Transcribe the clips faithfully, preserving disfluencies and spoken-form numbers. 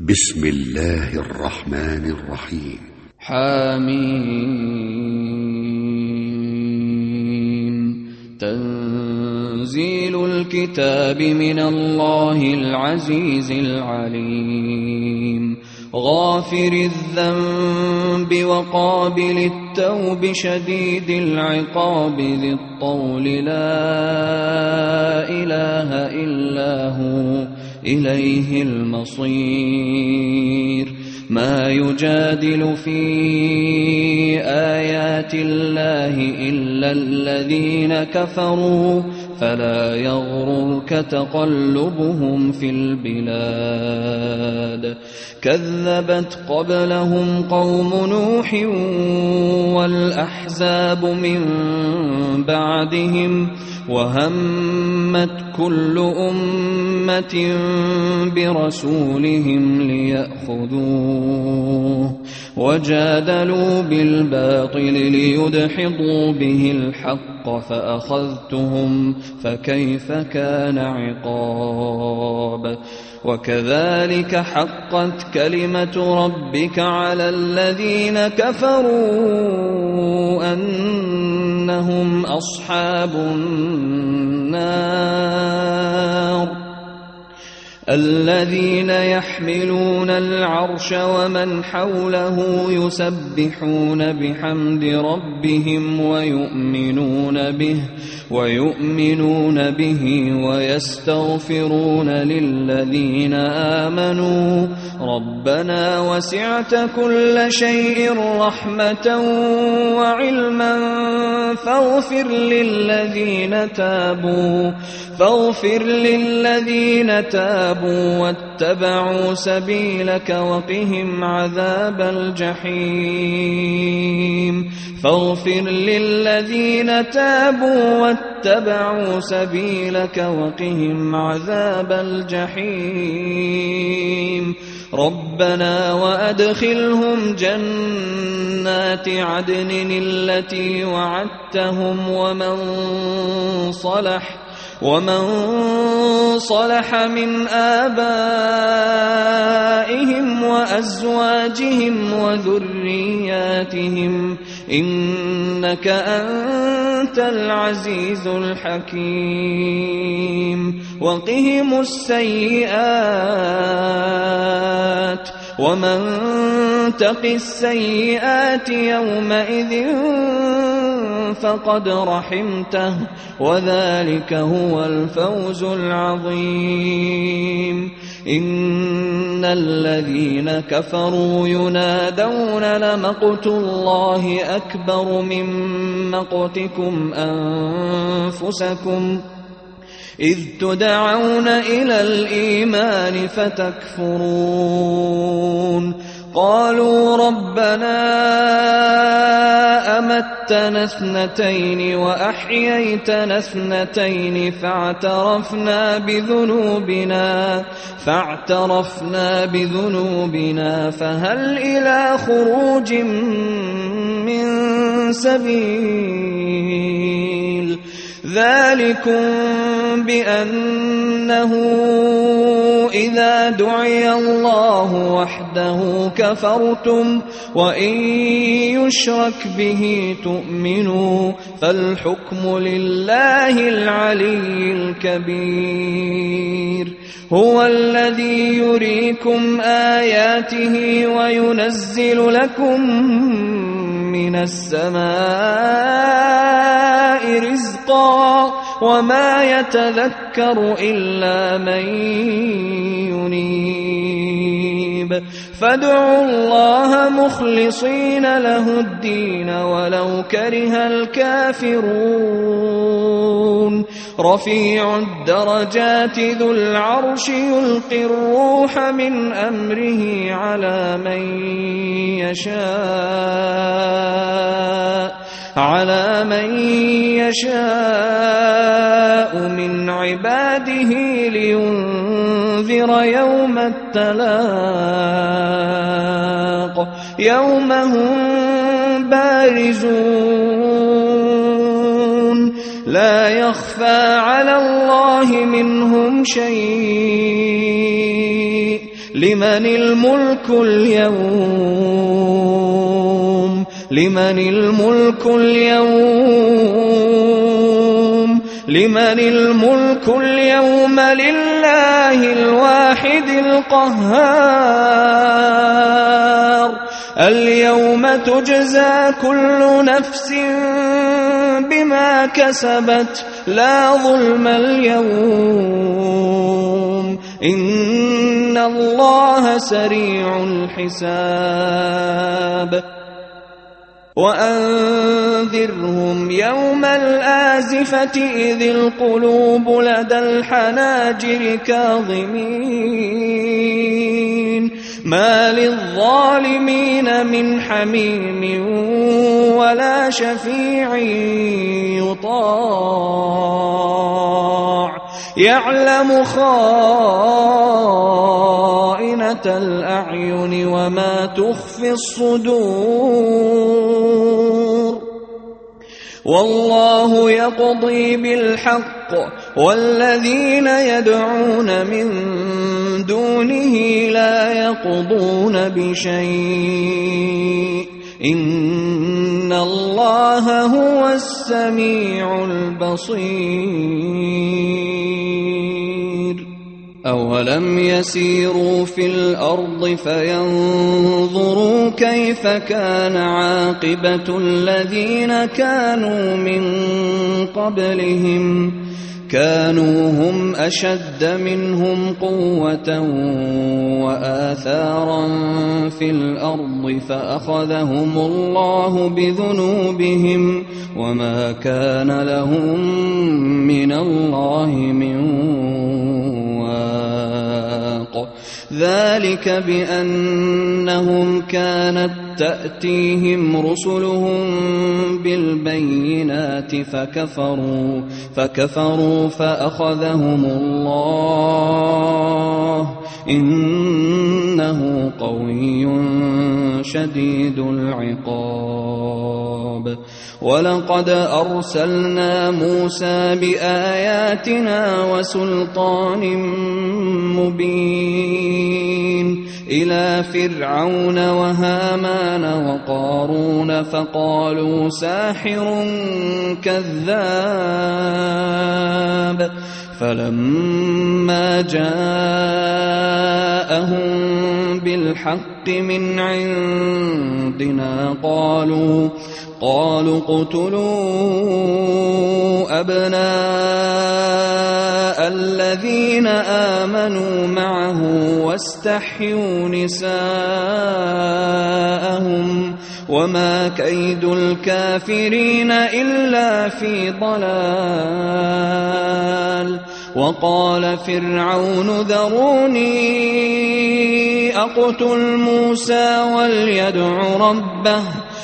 بسم الله الرحمن الرحيم. حميم. تنزيل الكتاب من الله العزيز العليم. غافر الذنب وقابل التوب شديد العقاب ذي الطول لا إله إلا هو إليه المصير. ما يجادل في آيات الله إلا الذين كفروا فلا يغررك تقلبهم في البلاد. كذبت قبلهم قوم نوح والأحزاب من بعدهم وهمت كل أمة برسولهم ليأخذوه وجادلوا بالباطل ليدحضوا به الحق فأخذتهم فكيف كان عقاب. وكذلك حقت كلمة ربك على الذين كفروا أنهم أصحاب النار. الذين يحملون العرش ومن حوله يسبحون بحمد ربهم ويؤمنون به ويؤمنون به ويستغفرون للذين آمنوا ربنا وسعت كل شيء رحمة وعلما فاغفر للذين تابوا فاغفر للذين تابوا واتبعوا سبيلك وقهم عذاب الجحيم. فاغفر للذين تابوا واتبعوا سبيلك وقهم عذاب الجحيم. ربنا وأدخلهم جنات عدن التي وعدتهم ومن صلح ومن صلح من آبائهم وأزواجهم وذرياتهم إنك أنت العزيز الحكيم. وقهم السيئات ومن تق السيئات يومئذ فقد رحمته وذلك هو الفوز العظيم. إن الذين كفروا ينادون لمقت الله أكبر من مقتكم أنفسكم إذ تدعون إلى الإيمان فتكفرون. قالوا ربنا أمتنا اثنتين وأحييتنا اثنتين فاعترفنا بذنوبنا فاعترفنا بذنوبنا فهل إلى خروج من سبيل. ذلكم بأنه إذا دعي الله وحده كفرتم وإن يشرك به تؤمنوا فالحكم لله العلي الكبير. هو الذي يريكم آياته وينزل لكم من السماء رزقا وما يتذكر إلا من ينيب. فادعوا الله مخلصين له الدين ولو كره الكافرون. رفيع الدرجات ذو العرش يلقي الروح من أمره على من يشاء على من يشاء من عباده لينذر يوم التلاق يوم هم بارزون لا يخفى على الله منهم شيء لمن الملك اليوم لمن الملك اليوم لمن الملك اليوم لله الواحد القهار اليوم تجزى كل نفس بما كسبت لا ظلم اليوم إن الله سريع الحساب وأنذرهم يوم الآزفة إذ القلوب لدى الحناجر كاظمين ما للظالمين من حميم ولا شفيع يطاع يعلم خائنة الأعين وما تخفي الصدور والله يقضي بالحق والذين يدعون من دونه لا يقضون بشيء إن الله هو السميع البصير أولم يسيروا في الأرض فينظروا كيف كان عاقبة الذين كانوا من قبلهم كانوا هم أشد منهم قوة وآثارا في الأرض فأخذهم الله بذنوبهم وما كان لهم من الله من واق ذلك بأنهم كانت تأتيهم رسلهم بالبينات فكفروا فكفروا فأخذهم الله إنه قوي شديد العقاب ولقد أرسلنا موسى بآياتنا وسلطان مبين إلى فرعون وهامان وقارون فقالوا ساحر كذاب فلما جاءهم بالحق من عندنا قالوا قالوا اقتلوا أبناء الذين آمنوا معه واستحيوا نساءهم وما كيد الكافرين إلا في ضلال وقال فرعون ذروني أقتل موسى وليدع ربه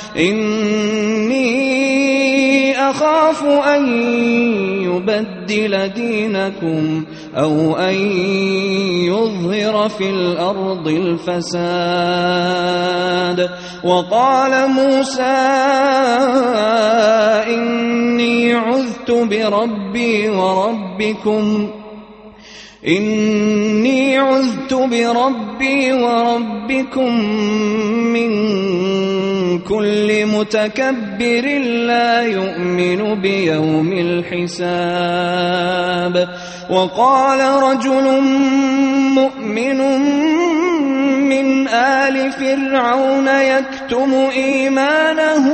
إني أخاف أن يبدل دينكم أو أن يظهر في الأرض الفساد وقال موسى إني عذت بربي وربكم إني عذت بربي وربكم من كل متكبر لا يؤمن بيوم الحساب وقال رجل مؤمن من آل فرعون يكتم إيمانه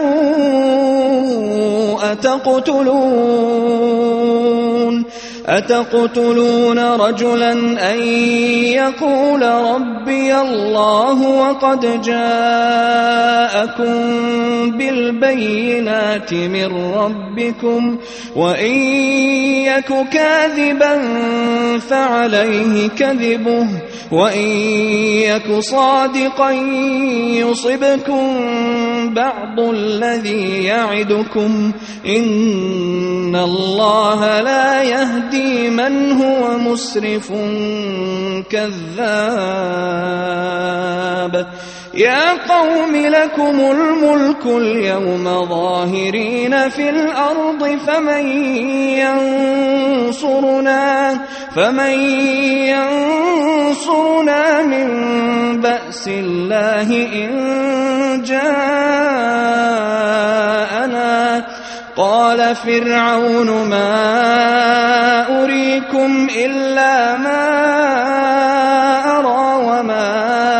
أتقتلون أتقتلون رجلا أن يقول ربي الله وقد جاءكم بالبينات من ربكم وإن يك كاذبا فعليه كذبه وإن يك صادقا يصبكم بعض الذي يعدكم إن الله لا يهدي من هو مسرف كذاب الحساب يا قوم لكم الملك اليوم ظاهرين في الأرض فمن ينصرنا فمن ينصرنا من بأس الله إن جاءنا قال فرعون ما أريكم إلا ما أرى وما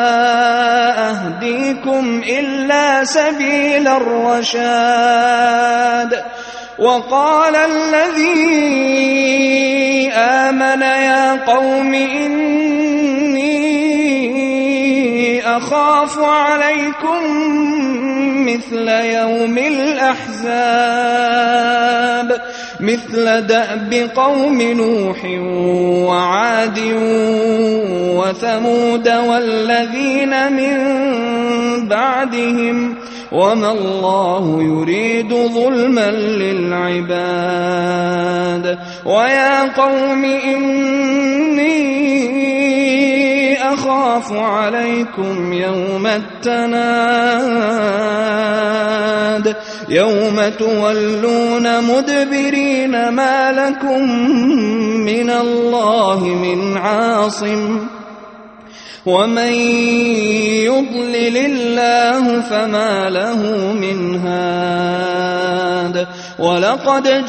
أهديكم إلا سبيل الرشاد وقال الذي آمن يا قوم إني أخاف عليكم مثل يوم الأحزاب مثل دأب قوم نوح وعاد وثمود والذين من بعدهم وما الله يريد ظلما للعباد ويا قوم إني أخاف عليكم يوم التناد يوم تولون مدبرين ما لكم من الله من عاصم ومن يضلل الله فما له من هاد ولقد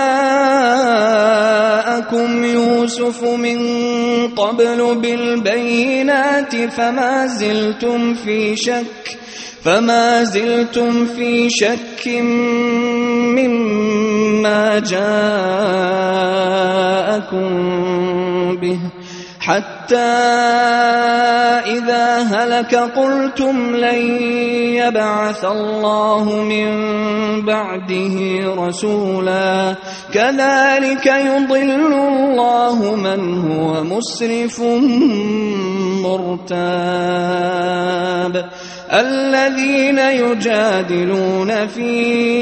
جاءكم يوسف من قبل بالبينات فما زلتم في شك فما زلتم في شك مما جاءكم به حتى إذا هلك قلتم لن يبعث الله من بعده رسولا كذلك يضل الله من هو مسرف مرتاب الذين يجادلون في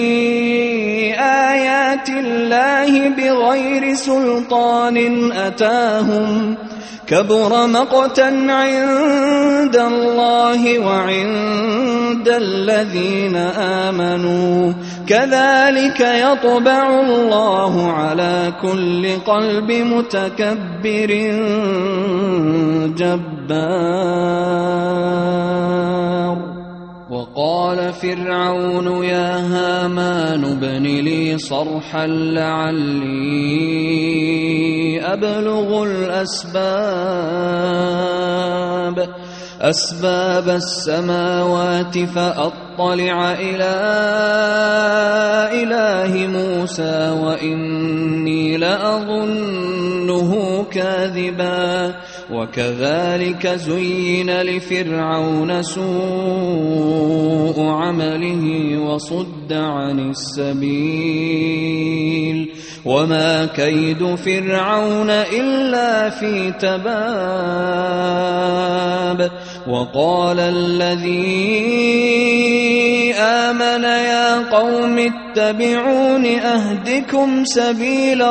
آيات الله بغير سلطان أتاهم كبر مقتا عند الله وعند الذين آمنوا كذلك يطبع الله على كل قلب متكبر جبار وقال فرعون يا هامان ابن لي صرحا لعلي أبلغ الأسباب أسباب السماوات فأطلع إلى إله موسى وإني لأظنه كاذبا وكذلك زين لفرعون سوء عمله وصد عن السبيل وما كيد فرعون إلا في تباب وقال الذي آمن يا قوم اتبعون أهدكم سبيل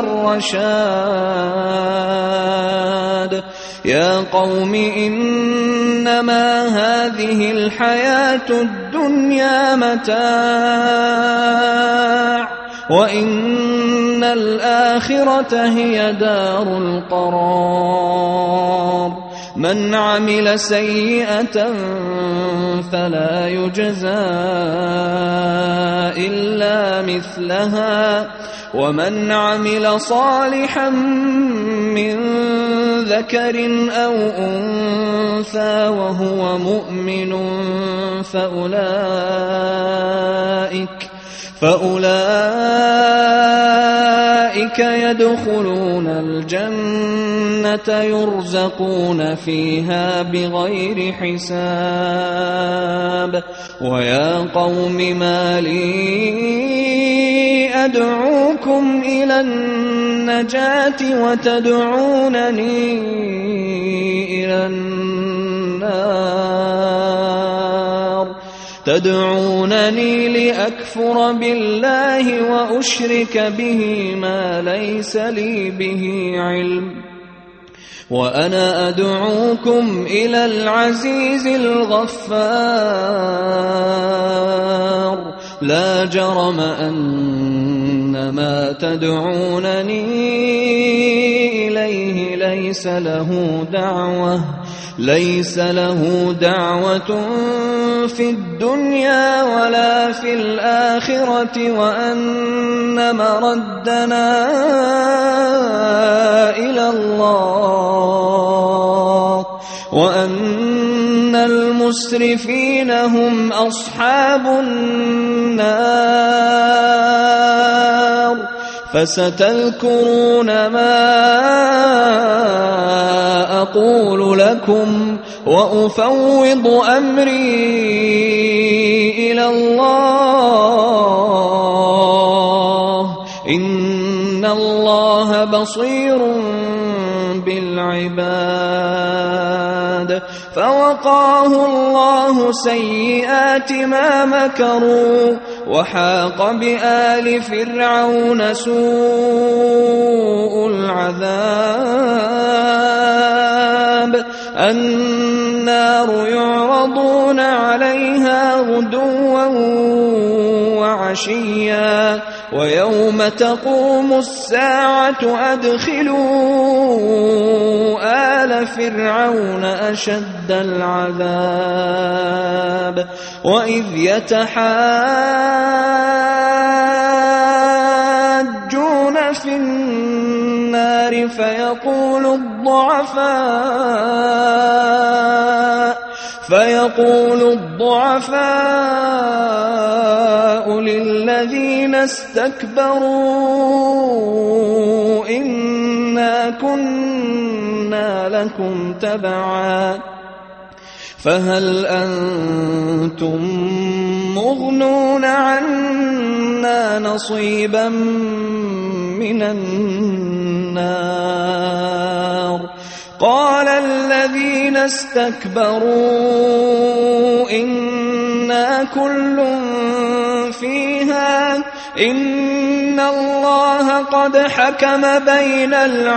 الرشاد يا قوم إنما هذه الحياة الدنيا متاع وإن الآخرة هي دار القرار من عمل سيئة فلا يجزى إلا مثلها ومن عمل صالحا من ذكر أو أنثى وهو مؤمن فأولئك فأولئك يدخلون الجنة يرزقون فيها بغير حساب ويا قوم ما لي أدعوكم إلى النجاة وتدعونني إلى النار تدعونني لأكفر بالله وأشرك به ما ليس لي به علم وأنا أدعوكم إلى العزيز الغفار لا جرم أن ما تدعونني إليه ليس له دعوة ليس له دعوة في الدنيا ولا في الآخرة وأن مردنا إلى الله وأن المسرفين هم أصحاب النار فستذكرون ما أقول لكم وأفوض أمري إلى الله إن الله بصير بالعباد فوقاه الله سيئات ما مكروا وحاق بآل فرعون سوء العذاب النار يعرضون عليها غدوا وعشيا ويوم تقوم الساعة أدخلوا آل فرعون أشد العذاب وإذ يتحاجون في النار فيقول الضعفاء فيقول الضعفاء للذين استكبروا إنا كنا لكم تبعا فهل أنتم مغنون عنا نصيبا من النار قال الذين استكبروا إنا كل فيها إن الله قد حكم بين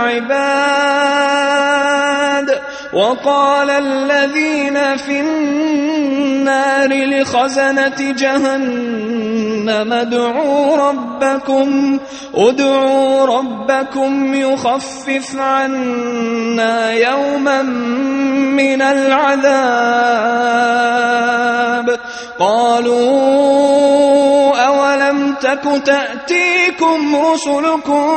العباد وقال الذين في النار لخزنة جهنم ادعوا ربكم ادعوا ربكم يخفف عنا يوما من العذاب قالوا أولم تك تأتيكم رسلكم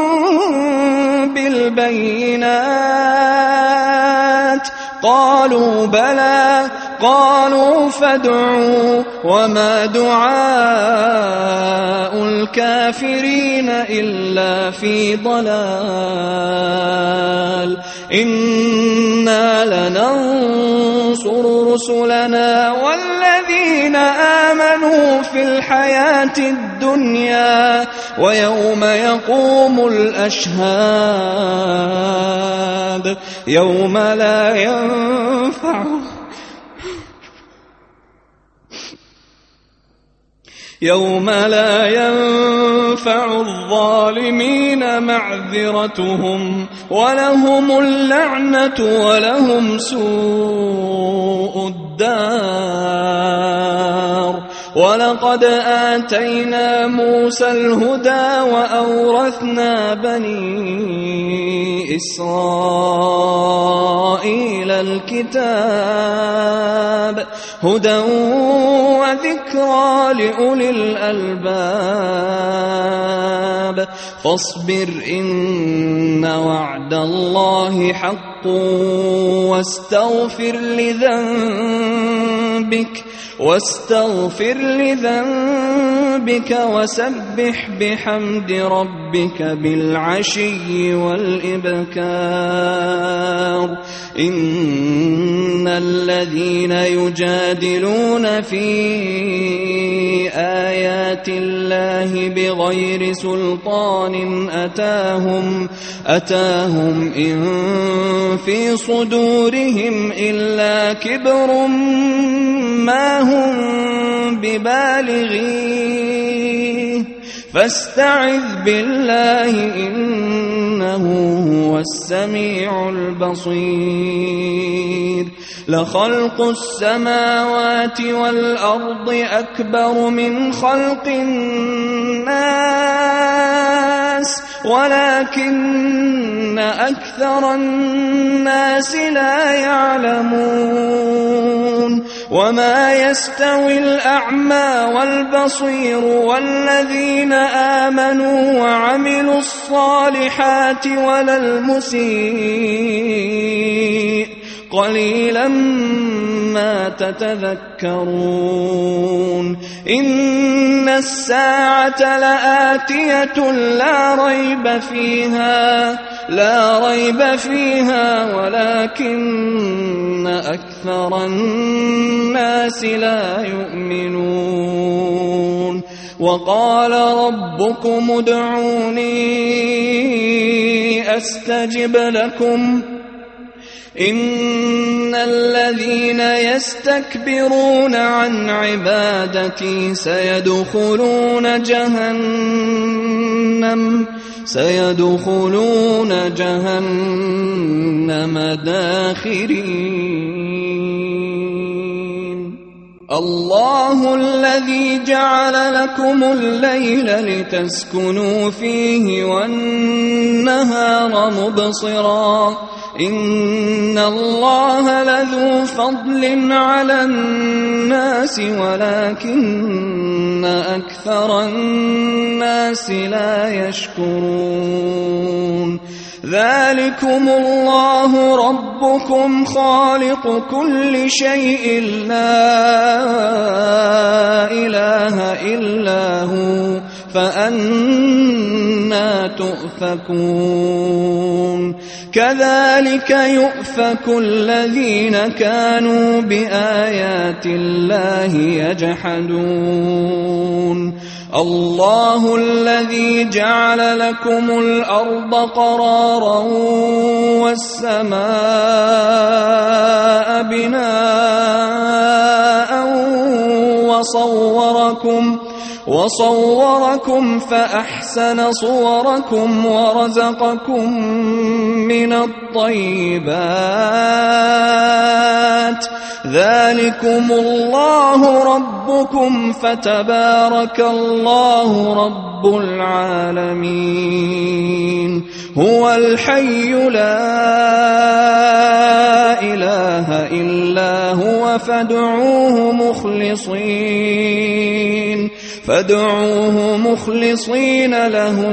بالبينات قالوا بلى قالوا فادعوا وما دعاء الكافرين إلا في ضلال إنا لننصر رسلنا والذين آمنوا في الحياة الدنيا ويوم يقوم الأشهاد يوم لا ينفع يوم لا ينفع الظالمين معذرتهم ولهم اللعنة ولهم سوء الدار ولقد آتينا موسى الهدى وأورثنا بني إسرائيل الكتاب هدى وذكرى لأولي الألباب فاصبر إن وعد الله حق واستغفر لذنبك واستغفر لذنبك وسبح بحمد ربك بالعشي والإبكار إن الذين يجادلون في آيات الله بغير سلطان أتاهم أتاهم إن في صدورهم إلا كبر ما هم ببالغيه فاستعذ بالله إنه هو السميع البصير لخلق السماوات والأرض أكبر من خلق الناس ولكن أكثر الناس لا يعلمون وما يستوي الأعمى والبصير والذين آمنوا وعملوا الصالحات ولا المسيء قليلا ما تتذكرون إن الساعة لآتية لا ريب فيها لا ريب فيها ولكن أكثر الناس لا يؤمنون وقال ربكم ادعوني أستجب لكم إن الذين يستكبرون عن عبادتي سيدخلون جهنم سيدخلون جهنم داخرين الله الذي جعل لكم الليل لتسكنوا فيه والنهار مبصرا إن الله لذو فضل على الناس ولكن أكثر الناس لا يشكرون ذلكم الله ربكم خالق كل شيء لا إله إلا هو فأنا تؤفكون كذلك يؤفك الذين كانوا بآيات الله يجحدون الله الذي جعل لكم الأرض قرارا والسماء بناء وصوركم وصوركم فأحسن صوركم ورزقكم من الطيبات ذلكم الله ربكم فتبارك الله رب العالمين هو الحي لا إله إلا هو فادعوه مخلصين فادعوه مخلصين له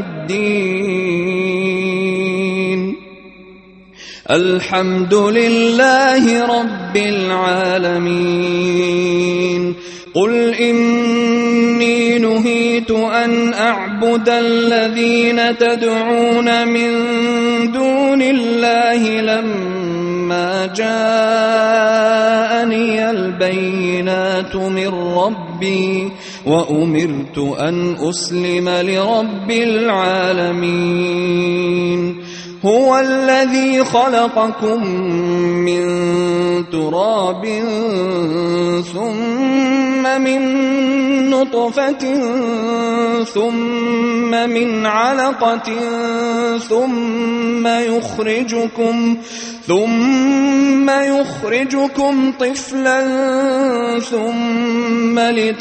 الدين الحمد لله رب العالمين قل إني نهيت أن أعبد الذين تدعون من دون الله لما جاءني البينات من ربي وأمرت أن أسلم لرب العالمين هو الذي خلقكم من تراب ثم من نطفة ثم من علقة ثم يخرجكم ثم يخرجكم طفلا ثم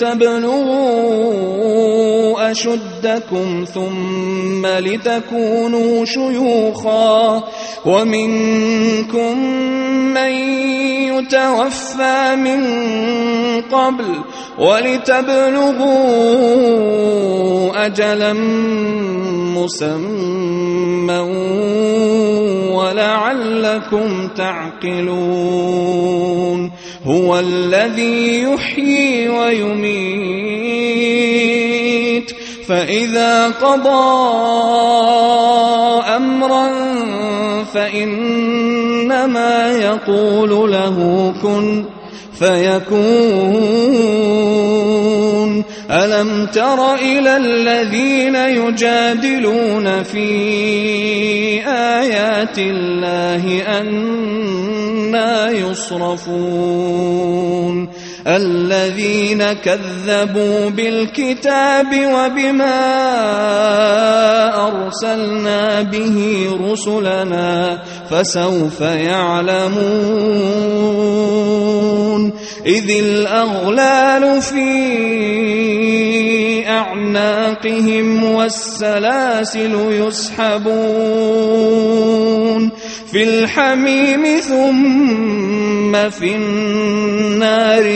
لتبلغوا أشدكم ثم لتكونوا شيوخا ومنكم من يتوفى من قبل ولتبلغوا أجلا مسمى ولعلكم تعقلون هو الذي يحيي ويميت فإذا قضى أمرا فإنما يقول له كن فيكون ألم تر إلى الذين يجادلون في آيات الله أنى يصرفون الذين كذبوا بالكتاب وبما أرسلنا به رسلنا فسوف يعلمون إذ الأغلال في أعناقهم والسلاسل يسحبون في الحميم ثم في النار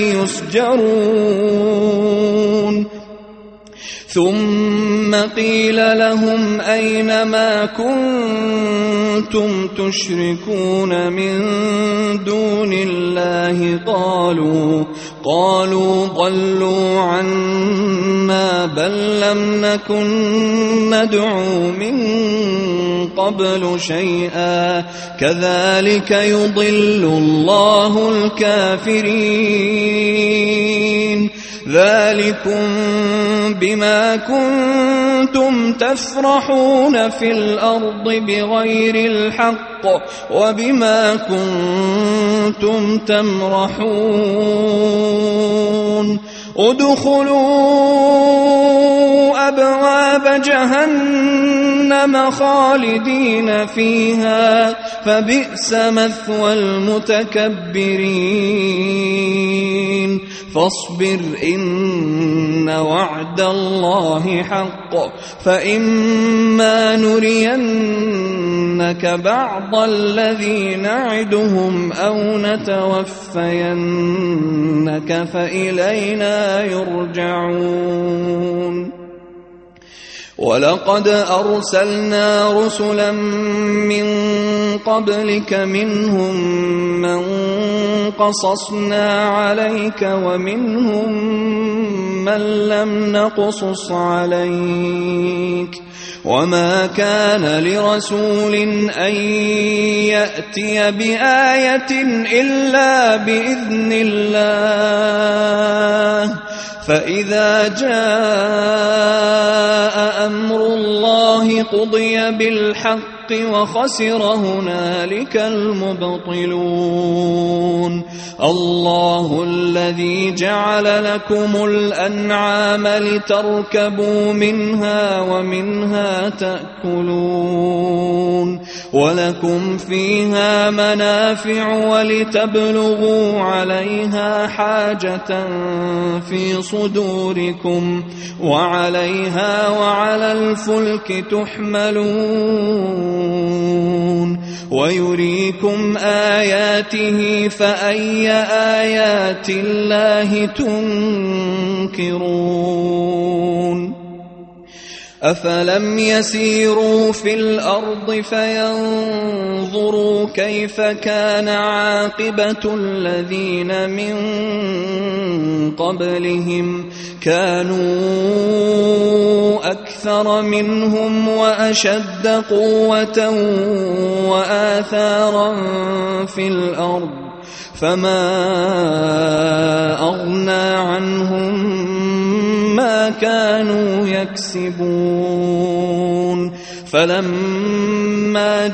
يسجرون ثم قيل لهم أين ما كنتم تشركون من دون الله قالوا قالوا ضلوا عنا بل لم نكن ندعو من قبل شيئا كذلك يضل الله الكافرين ذلكم بما كنتم تفرحون في الأرض بغير الحق وبما كنتم تمرحون ادخلوا أبواب جهنم خالدين فيها فبئس مثوى المتكبرين فاصبر إن وعد الله حق فإما نرينك بعض الذي نعدهم أو نتوفينك فإلينا يرجعون ولقد أرسلنا رسلا من قبلك منهم من قصصنا عليك ومنهم من لم نقصص عليك وما كان لرسول أن يأتي بآية إلا بإذن الله فإذا جاء أمر الله قضي بالحق وخسر هنالك المبطلون الله الذي جعل لكم الأنعام لتركبوا منها ومنها تأكلون ولكم فيها منافع ولتبلغوا عليها حاجة في صدوركم وعليها وعلى الفلك تحملون ويريكم آياته فأي آيات الله تنكرون أفلم يسيروا في الأرض فينظروا كيف كان عاقبة الذين من قبلهم كانوا أكثر منهم وأشد قوة وآثارا في الأرض فما أغنى عنهم ما كانوا يكسبون فلما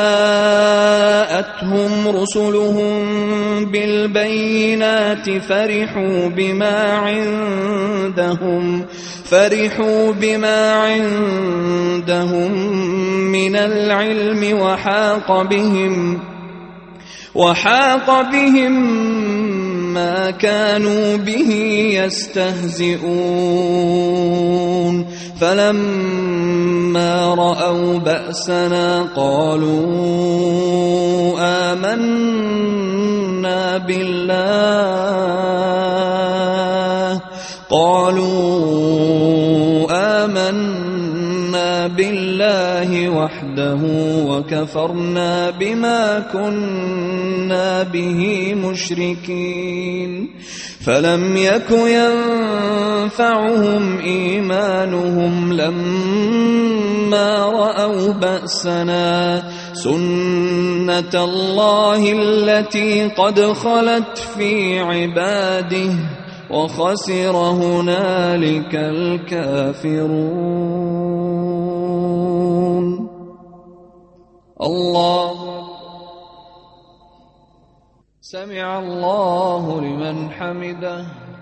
جاءتهم رسلهم بالبينات فرحوا بما عندهم فرحوا بما عندهم من العلم وحاق بهم وحاق بهم ما كانوا به يستهزئون فلما رأوا بأسنا قالوا آمنا بالله قالوا آمنا بالله وحده وكفرنا بما كنا به مشركين فلم يك ينفعهم إيمانهم لما رأوا بأسنا سنة الله التي قد خلت في عباده وخسر هنالك الكافرون الله سمع الله لمن حمده.